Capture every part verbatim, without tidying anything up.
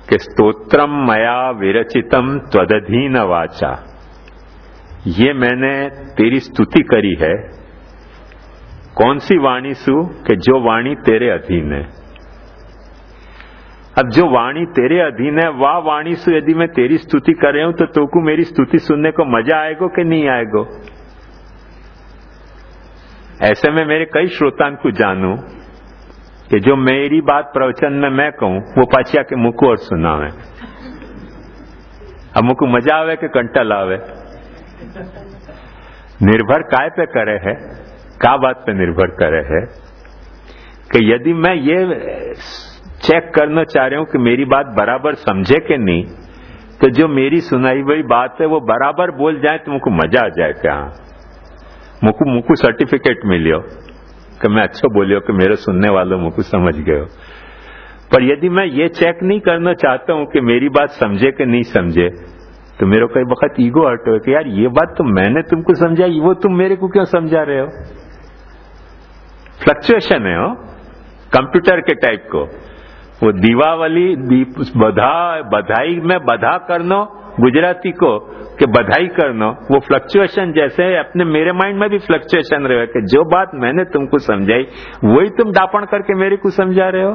कि स्तोत्रम मया विरचितम त्वदधीन वाचा, ये मैंने तेरी स्तुति करी है। कौन सी वाणी सु? कि जो वाणी तेरे अधीन है। अब जो वाणी तेरे अधीन है वह वाणी सु यदि मैं तेरी स्तुति कर रहा हूं तो तुमको मेरी स्तुति सुनने को मजा आएगो कि नहीं आएगो? ऐसे में मेरे कई श्रोतान को जानू कि जो मेरी बात प्रवचन में मैं कहूं वो पाछिया के मुख और सुनावे। अब मुझको मजा आवे कि कंटल आवे? निर्भर काय पे करे है, का बात पे निर्भर करे है कि यदि मैं ये चेक करना चाह रहा हूं कि मेरी बात बराबर समझे कि नहीं, तो जो मेरी सुनाई हुई बात है वो बराबर बोल जाए तो मुझको मजा आ जाए। क्या मुझको मुझको सर्टिफिकेट मिलियो कि मैं अच्छा बोलियो कि मेरे सुनने वालों मुझको समझ गए। पर यदि मैं ये चेक नहीं करना चाहता हूं कि मेरी बात समझे कि नहीं समझे, तो मेरे कई वक्त ईगो हर्ट हो कि यार ये बात तो मैंने तुमको समझाई, वो तुम मेरे को क्यों समझा रहे हो? फ्लक्चुएशन है हो कंप्यूटर के टाइप को। वो दीवावली दीप बधा बधाई में बधा करना गुजराती को कि बधाई करना, वो फ्लक्चुएशन जैसे अपने मेरे माइंड में भी फ्लक्चुएशन रहे कि जो बात मैंने तुमको समझाई वही तुम डापण करके मेरे को समझा रहे हो,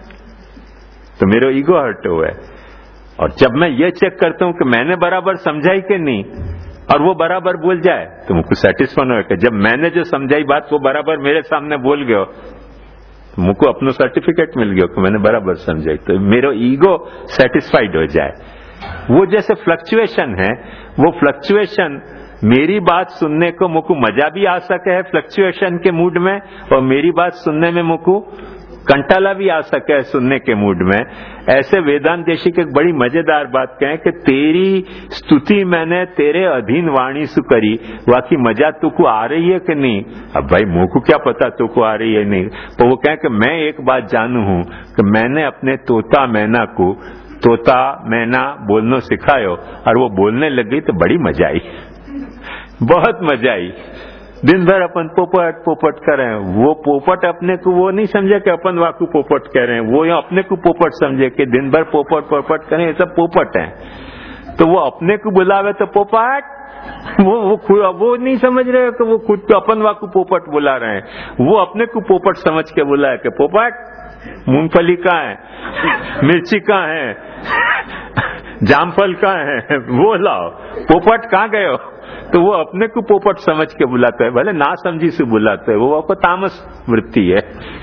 तो मेरा ईगो हर्ट हुआ है। और जब मैं ये चेक करता हूं कि मैंने बराबर समझाई कि नहीं और वो बराबर बोल जाए तो मुझको सेटिस्फाई हो कि जब मैंने जो समझाई बात वो बराबर मेरे सामने बोल गयो, मुझको अपना सर्टिफिकेट मिल गया कि मैंने बराबर समझाई, तो मेरा ईगो सेटिस्फाइड हो जाए। वो जैसे फ्लक्चुएशन है, वो फ्लक्चुएशन मेरी बात सुनने को मुझको मजा भी आ सके है फ्लक्चुएशन के मूड में, और मेरी बात सुनने में मुझको कंटाला भी आ सके है सुनने के मूड में। ऐसे वेदांत देशिक एक बड़ी मजेदार बात कहें कि तेरी स्तुति मैंने तेरे अधीन वाणी सु करी, वाकी मजा तुको आ रही है कि नहीं? अब भाई मुझ को क्या पता तुको आ रही है नहीं, तो वो कहें कि मैं एक बात जानू हूं कि मैंने अपने तोता मैना को तोता मैना बोलना सिखायो और वो बोलने लगी तो बड़ी मजा आई, बहुत मजा आई। दिन भर अपन पोपट पोपट कर रहे हैं, वो पोपट अपने को वो नहीं समझे कि अपन वाकू पोपट कह रहे हैं, वो अपने को पोपट समझे कि दिन भर पोपट पोपट करें, ये सब पोपट है। तो वो अपने को बुलावे तो पोपट, वो वो खुद वो नहीं समझ रहे कि वो खुद तो अपन वाकू पोपट बुला रहे हैं, वो अपने को पोपट समझ के बुलाए कि पोपट मूंगफली कहाँ है, मिर्ची कहाँ है, जामफल कहाँ है, वो लाओ, पोपट कहाँ गए हो? तो वो अपने को पोपट समझ के बुलाता है, भले ना समझी से बुलाता है, वो आपको तामस वृत्ति है।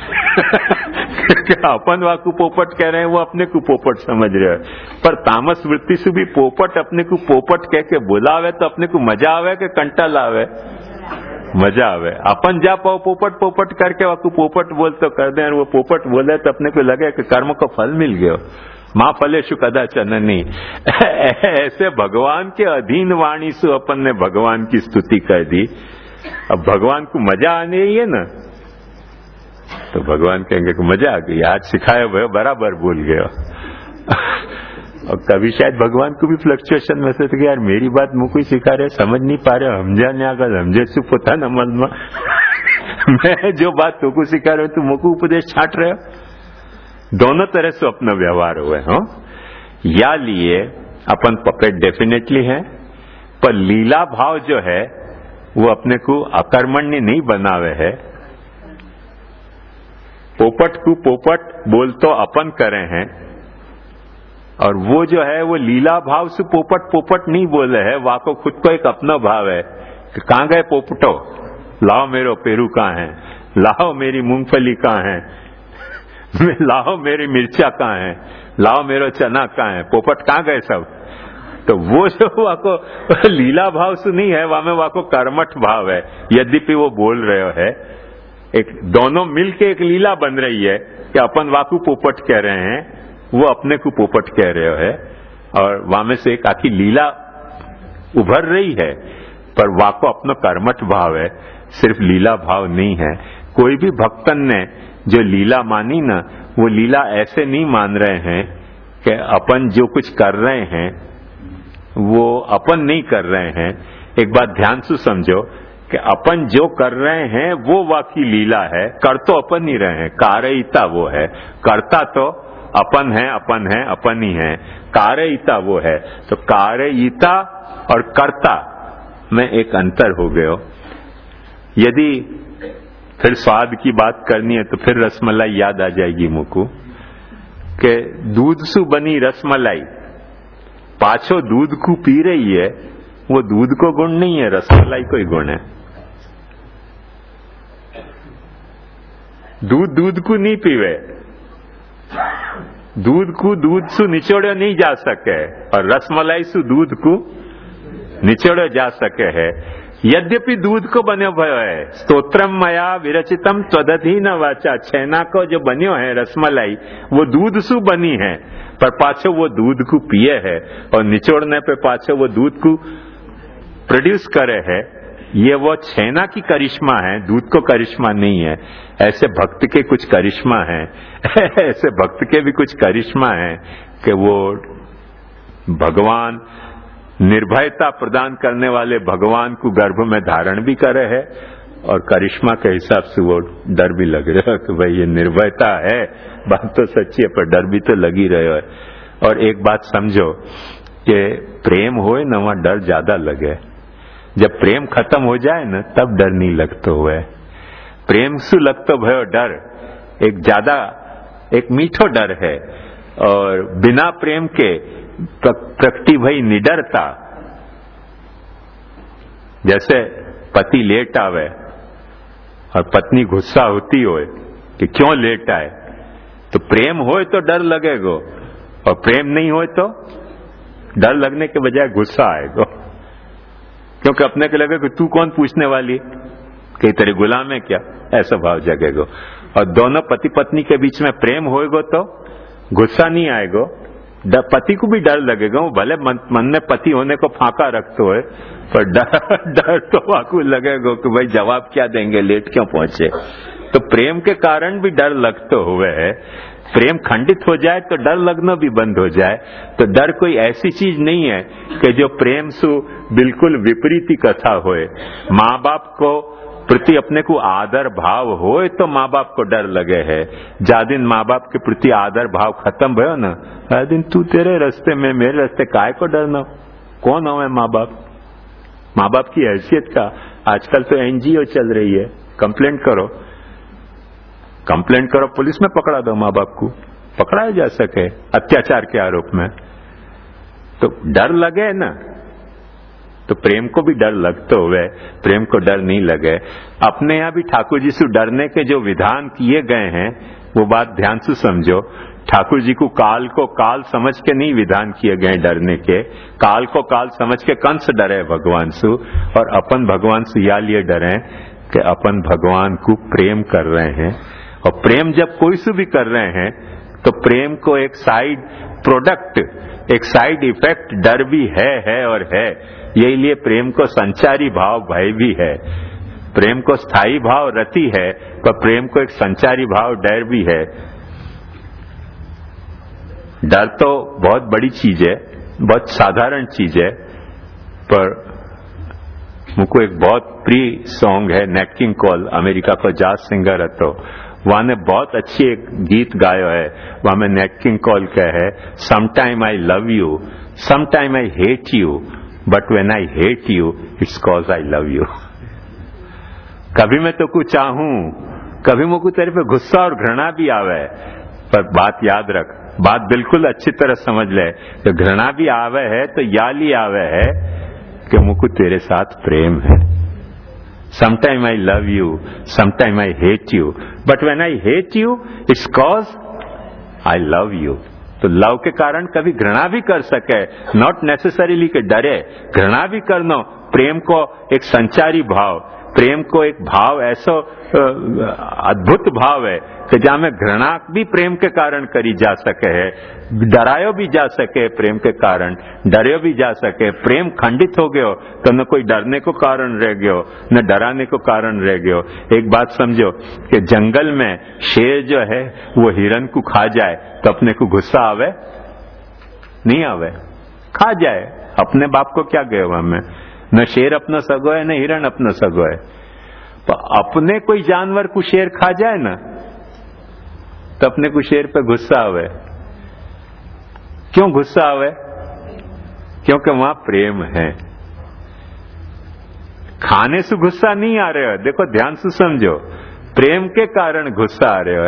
अपन वाकू पोपट कह रहे हैं, वो अपने को पोपट समझ रहे हैं, पर तामस वृत्ति से भी पोपट अपने को पोपट कह के बुलावे तो अपने को मजा आवे कि कंटाल आवे? मजा आवे। अपन जा पाओ पोपट पोपट करके वाकू पोपट बोल तो कर दे, और वो पोपट बोले तो अपने को लगे कि कर्म का फल मिल गया, माँ फलेशु कदाचन नहीं। ऐसे भगवान के अधीन वाणी से अपन ने भगवान की स्तुति कर दी। अब भगवान को मजा आने ही है ना, तो भगवान कहेंगे कि मजा आ गई, आज सिखाया हुआ बराबर बोल गया। और कभी शायद भगवान को भी फ्लक्चुएशन में से तो यार मेरी बात मुझको ही सिखा रहे, समझ नहीं पा रहे, समझा नहीं आगा, समझे सु पोता न मन में। मैं जो बात तुमको सिखा रहे हो तुम मुझको उपदेश छाट रहे हो। दोनों तरह से अपना व्यवहार हुए हो। या लिए अपन पपेट डेफिनेटली है, पर लीला भाव जो है वो अपने को अकर्मण्य नहीं बनावे है। पोपट को पोपट बोल तो अपन करे हैं, और वो जो है वो लीला भाव से पोपट पोपट नहीं बोले है, वाको खुद को एक अपना भाव है कि कहाँ गए पोपटो, लाओ मेरो पेरू कहाँ है, लाओ मेरी मूंगफली कहाँ है, लाओ मेरी मिर्चा कहाँ है, लाओ मेरो चना कहाँ है, पोपट कहाँ गए सब। तो वो जो वाको लीला भाव से नहीं है, वहां में वाको कर्मठ भाव है। यद्यपि वो बोल रहे है, एक दोनों मिलके एक लीला बन रही है कि अपन वाकू पोपट कह रहे हैं, वो अपने को पोपट कह रहे है, और वहां में से एक आखी लीला उभर रही है, पर वाको अपना कर्मठ भाव है, सिर्फ लीला भाव नहीं है। कोई भी भक्तन ने जो लीला मानी ना, वो लीला ऐसे नहीं मान रहे हैं कि अपन जो कुछ कर रहे हैं वो अपन नहीं कर रहे हैं। एक बात ध्यान से समझो कि अपन जो कर रहे हैं वो वाकई लीला है, कर तो अपन नहीं रहे हैं, कारयिता वो है, करता तो अपन है, अपन है, अपन ही है। कारयिता वो है। तो कारयिता और कर्ता में एक अंतर हो गया। यदि फिर स्वाद की बात करनी है तो फिर रसमलाई याद आ जाएगी मुझको कि दूध सु बनी रसमलाई पाछो दूध को पी रही है, वो दूध को गुण नहीं है, रसमलाई को ही गुण है। दूध दूध को नहीं पीवे, दूध को दूध सु निचोड़ो नहीं जा सके और रसमलाई सु दूध को निचोड़ो जा सके है। यद्यपि दूध को बन्यो भयो है, स्तोत्रम मया विरचितम त्वदधीन वाचा, छेना को जो बन्यो है रसमलाई वो दूध सु बनी है, पर पाछो वो दूध को पिए है और निचोड़ने पे पाछो वो दूध को प्रोड्यूस करे है। ये वो छेना की करिश्मा है, दूध को करिश्मा नहीं है। ऐसे भक्त के कुछ करिश्मा है, ऐसे भक्त के भी कुछ करिश्मा है कि वो भगवान निर्भयता प्रदान करने वाले भगवान को गर्भ में धारण भी करे है और करिश्मा के हिसाब से वो डर भी लग रहा है कि भाई ये निर्भयता है, बात तो सच्ची है पर डर भी तो लगी रहे है। और एक बात समझो कि प्रेम होए ना वहां डर ज्यादा लगे, जब प्रेम खत्म हो जाए ना तब डर नहीं लगता हुए। प्रेम सु लगतो भयो डर एक ज्यादा एक मीठो डर है, और बिना प्रेम के प्रकटी भई निडरता। जैसे पति लेट आवे और पत्नी गुस्सा होती होए कि क्यों लेट आए, तो प्रेम होए तो डर लगेगा और प्रेम नहीं होए तो डर लगने के बजाय गुस्सा आएगा, क्योंकि अपने को लगे कि तू कौन पूछने वाली, कई तेरे गुलाम है क्या, ऐसा भाव जगेगा। और दोनों पति पत्नी के बीच में प्रेम होएगा तो गुस्सा नहीं आएगा, पति को भी डर लगेगा। वो भले मन, मन में पति होने को फाका रखते हुए, पर डर डर तो आपको लगेगा कि भाई जवाब क्या देंगे, लेट क्यों पहुंचे। तो प्रेम के कारण भी डर लगते हुए है। प्रेम खंडित हो जाए तो डर लगना भी बंद हो जाए। तो डर कोई ऐसी चीज नहीं है कि जो प्रेम से बिल्कुल विपरीत कथा होए। माँ बाप को प्रति अपने को आदर भाव होए तो माँ बाप को डर लगे है। जा दिन माँ बाप के प्रति आदर भाव खत्म भयो ना, हर दिन तू तेरे रास्ते में मेरे रास्ते काय को डरना, कौन हो माँ बाप। माँ बाप की हैसियत का आजकल तो एनजीओ चल रही है, कंप्लेंट करो, कंप्लेंट करो, पुलिस में पकड़ा दो माँ बाप को, पकड़ाया जा सके अत्याचार के आरोप में। तो डर लगे ना, तो प्रेम को भी डर लगते हुए प्रेम को डर नहीं लगे। अपने यहाँ भी ठाकुर जी से डरने के जो विधान किए गए हैं वो बात ध्यान से समझो। ठाकुर जी को काल को काल समझ के नहीं विधान किए गए डरने के, काल को काल समझ के कंस डरे भगवान से, और अपन भगवान से या लिए डरे कि अपन भगवान को प्रेम कर रहे हैं। और प्रेम जब कोई से भी कर रहे हैं तो प्रेम को एक साइड प्रोडक्ट, एक साइड इफेक्ट डर भी है है और है। यही लिए प्रेम को संचारी भाव भय भी है। प्रेम को स्थायी भाव रति है, पर प्रेम को एक संचारी भाव डर भी है। डर तो बहुत बड़ी चीज है, बहुत साधारण चीज है, पर मुझको एक बहुत प्रिय सॉन्ग है नैट किंग कोल, अमेरिका को जाज सिंगर है, तो वहां ने बहुत अच्छी एक गीत गायो है। वहां में नैट किंग कोल का है, sometime I love you, sometime I hate you, but when I hate you it's cause I love you. कभी मैं तो कुछ चाहूं, कभी मुझको तेरे पे गुस्सा और घृणा भी आवे, पर बात याद रख, बात बिल्कुल अच्छी तरह समझ ले, तो घृणा भी आवे है तो याली आवे है कि मुझको तेरे साथ प्रेम है। Sometime I love you, sometime I hate you, but when I hate you it's cause I love you. तो लव के कारण कभी घृणा भी कर सके, नॉट नेसेसरीली के डरे, घृणा भी करना। प्रेम को एक संचारी भाव, प्रेम को एक भाव ऐसा अद्भुत भाव है कि जहां में घृणा भी प्रेम के कारण करी जा सके है, डरायो भी जा सके प्रेम के कारण, डरियो भी जा सके। प्रेम खंडित हो गयो तो न कोई डरने को कारण रह गयो, न डराने को कारण रह गयो। एक बात समझो कि जंगल में शेर जो है वो हिरन को खा जाए तो अपने को गुस्सा आवे नहीं आवे, खा जाए, अपने बाप को क्या गए हमें, न शेर अपना सगो है न हिरण अपना सगो है। तो अपने कोई जानवर को शेर खा जाए ना तो अपने को शेर पे गुस्सा आवे, क्यों गुस्सा आवे? क्योंकि वहां प्रेम है। खाने से गुस्सा नहीं आ रहे हो, देखो ध्यान से समझो, प्रेम के कारण गुस्सा आ रहे हो।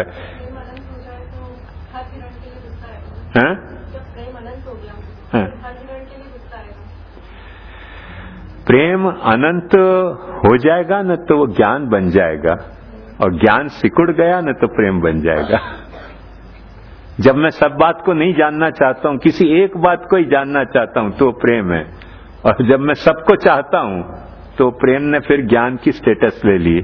हाँ? हाँ? प्रेम अनंत हो जाएगा न तो वो ज्ञान बन जाएगा, और ज्ञान सिकुड़ गया न तो प्रेम बन जाएगा। जब मैं सब बात को नहीं जानना चाहता हूं, किसी एक बात को ही जानना चाहता हूं तो प्रेम है, और जब मैं सबको चाहता हूं तो प्रेम ने फिर ज्ञान की स्टेटस ले ली।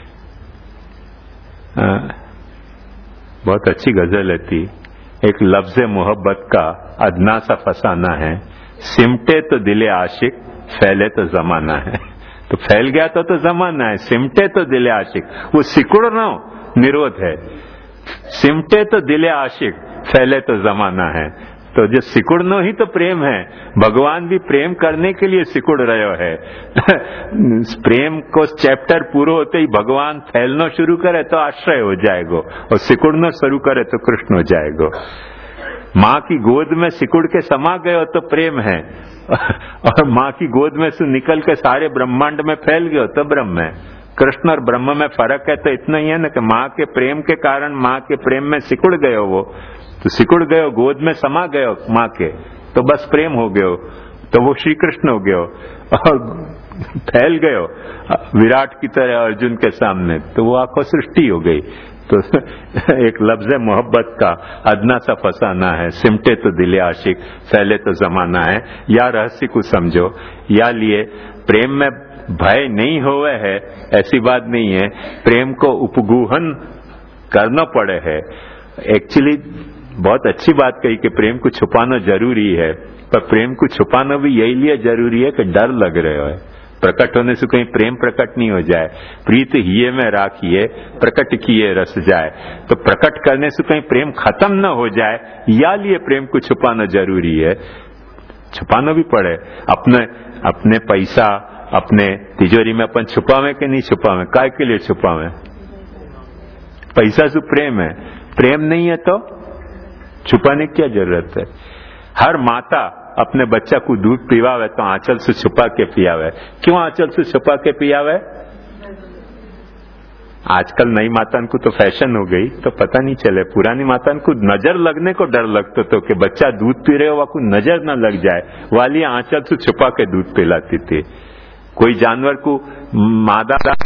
बहुत अच्छी गजल है थी, एक लफ्ज़ मोहब्बत का अदना सा फसाना है, सिमटे तो दिले आशिक, फैले तो जमाना है। तो फैल गया तो तो जमाना है, सिमटे तो दिले आशिक, वो सिकुड़ना निरोध है। सिमटे तो दिले आशिक, फैले तो जमाना है। तो जो सिकुड़नो ही तो प्रेम है। भगवान भी प्रेम करने के लिए सिकुड़ रहे है। प्रेम को चैप्टर पूरा होते ही भगवान फैलना शुरू करे तो आश्रय हो जाएगो, और सिकुड़ना शुरू करे तो कृष्ण हो जाएगो। माँ की गोद में सिकुड़ के समा गए हो तो प्रेम है, और माँ की गोद में से निकल के सारे ब्रह्मांड में फैल गए हो तो ब्रह्म है। कृष्ण और ब्रह्म में फर्क है तो इतना ही है ना कि माँ के प्रेम के कारण माँ के प्रेम में सिकुड़ गए हो, वो तो सिकुड़ गए हो, गोद में समा गए हो माँ के, तो बस प्रेम हो गए हो, तो वो श्री कृष्ण हो गए हो, और फैल गए हो विराट की तरह अर्जुन के सामने, तो वो आंखों सृष्टि हो गई। तो एक लफ्ज़ मोहब्बत का अदना सा फसाना है, सिमटे तो दिले आशिक, फैले तो जमाना है। या रहस्य को समझो, या लिए प्रेम में भय नहीं होवे है ऐसी बात नहीं है, प्रेम को उपगूहन करना पड़े है। एक्चुअली बहुत अच्छी बात कही कि प्रेम को छुपाना जरूरी है, पर प्रेम को छुपाना भी यही लिए जरूरी है कि डर लग रहे है, प्रकट होने से कहीं प्रेम प्रकट नहीं हो जाए। प्रीत हिये में राखिए, प्रकट किए रस जाए। तो प्रकट करने से कहीं प्रेम खत्म न हो जाए, या लिए प्रेम को छुपाना जरूरी है। छुपाना भी पड़े, अपने अपने पैसा अपने तिजोरी में अपन छुपावे कि नहीं छुपावे? काय के लिए छुपावे? पैसा से प्रेम है, प्रेम नहीं है तो छुपाने की क्या जरूरत है? हर माता अपने बच्चा को दूध पिवावे तो आंचल से छुपा के पियावे। क्यों आंचल से छुपा के पियावे? आजकल नई मातान को तो फैशन हो गई, तो पता नहीं चले। पुरानी मातान को नजर लगने को डर लगता तो कि बच्चा दूध पी रहे हो, को नजर न लग जाए, वाली आंचल से छुपा के दूध पिलाती थी। कोई जानवर को मादा